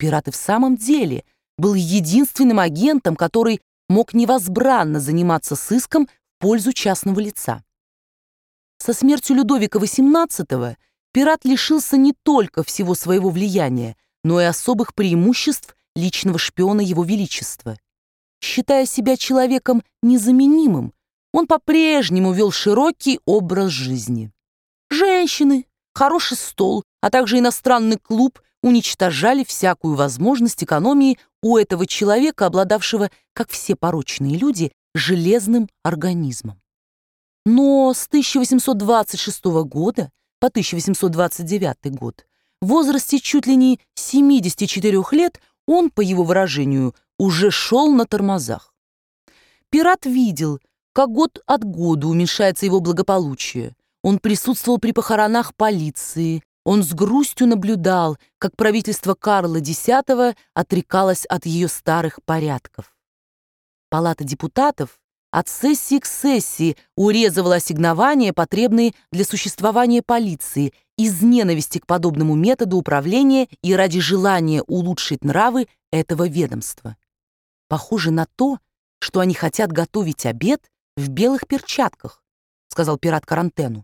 Пират и в самом деле был единственным агентом, который мог невозбранно заниматься сыском в пользу частного лица. Со смертью Людовика XVIII Пират лишился не только всего своего влияния, но и особых преимуществ личного шпиона Его Величества. Считая себя человеком незаменимым, он по-прежнему вел широкий образ жизни. Женщины, хороший стол, а также иностранный клуб уничтожали всякую возможность экономии у этого человека, обладавшего, как все порочные люди, железным организмом. Но с 1826 года по 1829 год, в возрасте чуть ли не 74 лет, он, по его выражению, уже шел на тормозах. Пират видел, как год от года уменьшается его благополучие. Он присутствовал при похоронах полиции. Он с грустью наблюдал, как правительство Карла X отрекалось от ее старых порядков. Палата депутатов от сессии к сессии урезывала ассигнования, потребные для существования полиции, из ненависти к подобному методу управления и ради желания улучшить нравы этого ведомства. Похоже на то, что они хотят готовить обед в белых перчатках, сказал Пират Карантену.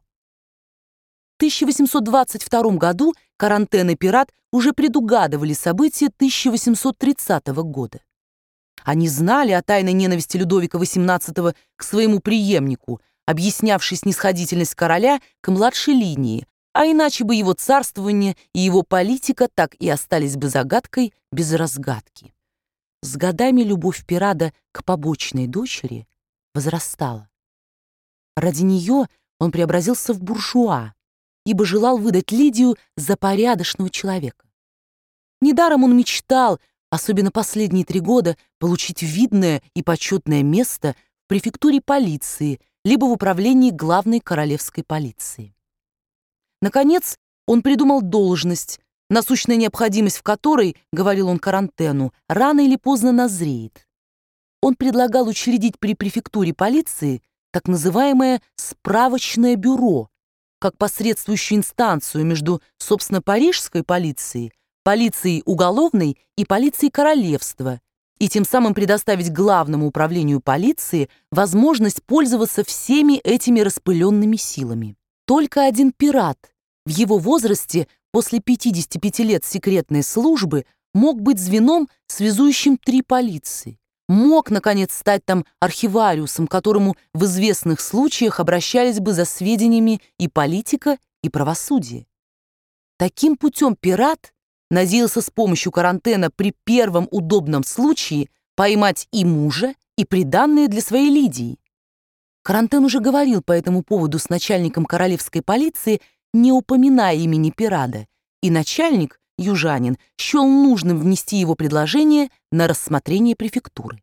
В 1822 году Карантен и Пират уже предугадывали события 1830 года. Они знали о тайной ненависти Людовика XVIII к своему преемнику, объяснявшей снисходительность короля к младшей линии, а иначе бы его царствование и его политика так и остались бы загадкой без разгадки. С годами любовь Пирата к побочной дочери возрастала. Ради нее он преобразился в буржуа, ибо желал выдать Лидию за порядочного человека. Недаром он мечтал, особенно последние 3 года, получить видное и почетное место в префектуре полиции либо в управлении главной королевской полиции. Наконец, он придумал должность, насущная необходимость в которой, говорил он Карантену, рано или поздно назреет. Он предлагал учредить при префектуре полиции так называемое «справочное бюро», как посредствующую инстанцию между, собственно, парижской полицией, полицией уголовной и полицией королевства, и тем самым предоставить главному управлению полиции возможность пользоваться всеми этими распыленными силами. Только один Пират в его возрасте после 55 лет секретной службы мог быть звеном, связующим 3 полиции. Мог, наконец, стать там архивариусом, к которому в известных случаях обращались бы за сведениями и политика, и правосудие. Таким путем Пират надеялся с помощью Карантена при первом удобном случае поймать и мужа, и приданное для своей Лидии. Карантен уже говорил по этому поводу с начальником королевской полиции, не упоминая имени Пирата, и начальник, южанин, счел нужным внести его предложение на рассмотрение префектуры.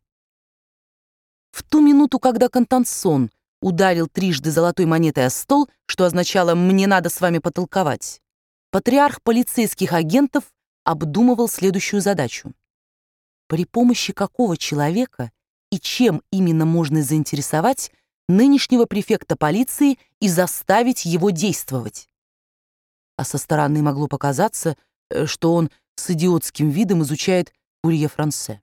В ту минуту, когда Контансон ударил трижды золотой монетой о стол, что означало «мне надо с вами потолковать», патриарх полицейских агентов обдумывал следующую задачу. При помощи какого человека и чем именно можно заинтересовать нынешнего префекта полиции и заставить его действовать? А со стороны могло показаться, что он с идиотским видом изучает Курье-Франсе.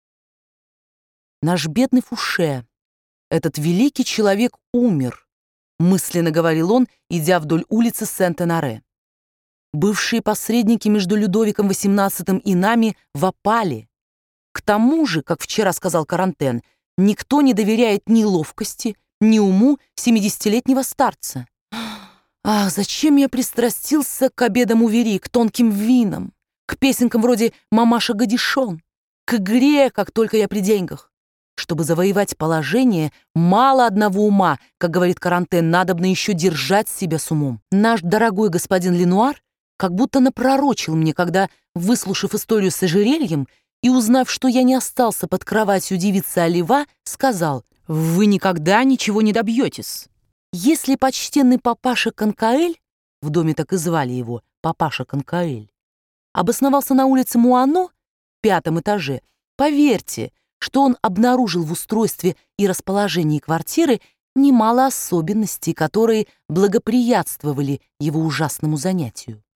«Наш бедный Фуше, этот великий человек умер», мысленно говорил он, идя вдоль улицы Сент-Оноре. «Бывшие посредники между Людовиком XVIII и нами в опале. К тому же, как вчера сказал Карантен, никто не доверяет ни ловкости, ни уму 70-летнего старца. Ах, зачем я пристрастился к обедам у Вери, к тонким винам, к песенкам вроде «Мамаша Гадишон», к игре, как только я при деньгах. Чтобы завоевать положение, мало одного ума, как говорит Карантен, надобно еще держать себя с умом. Наш дорогой господин Ленуар как будто напророчил мне, когда, выслушав историю с ожерельем и узнав, что я не остался под кроватью девицы Олива, сказал: «Вы никогда ничего не добьетесь». Если почтенный папаша Конкаэль, в доме так и звали его, папаша Конкаэль, обосновался на улице Муано, 5-м этаже, поверьте, что он обнаружил в устройстве и расположении квартиры немало особенностей, которые благоприятствовали его ужасному занятию.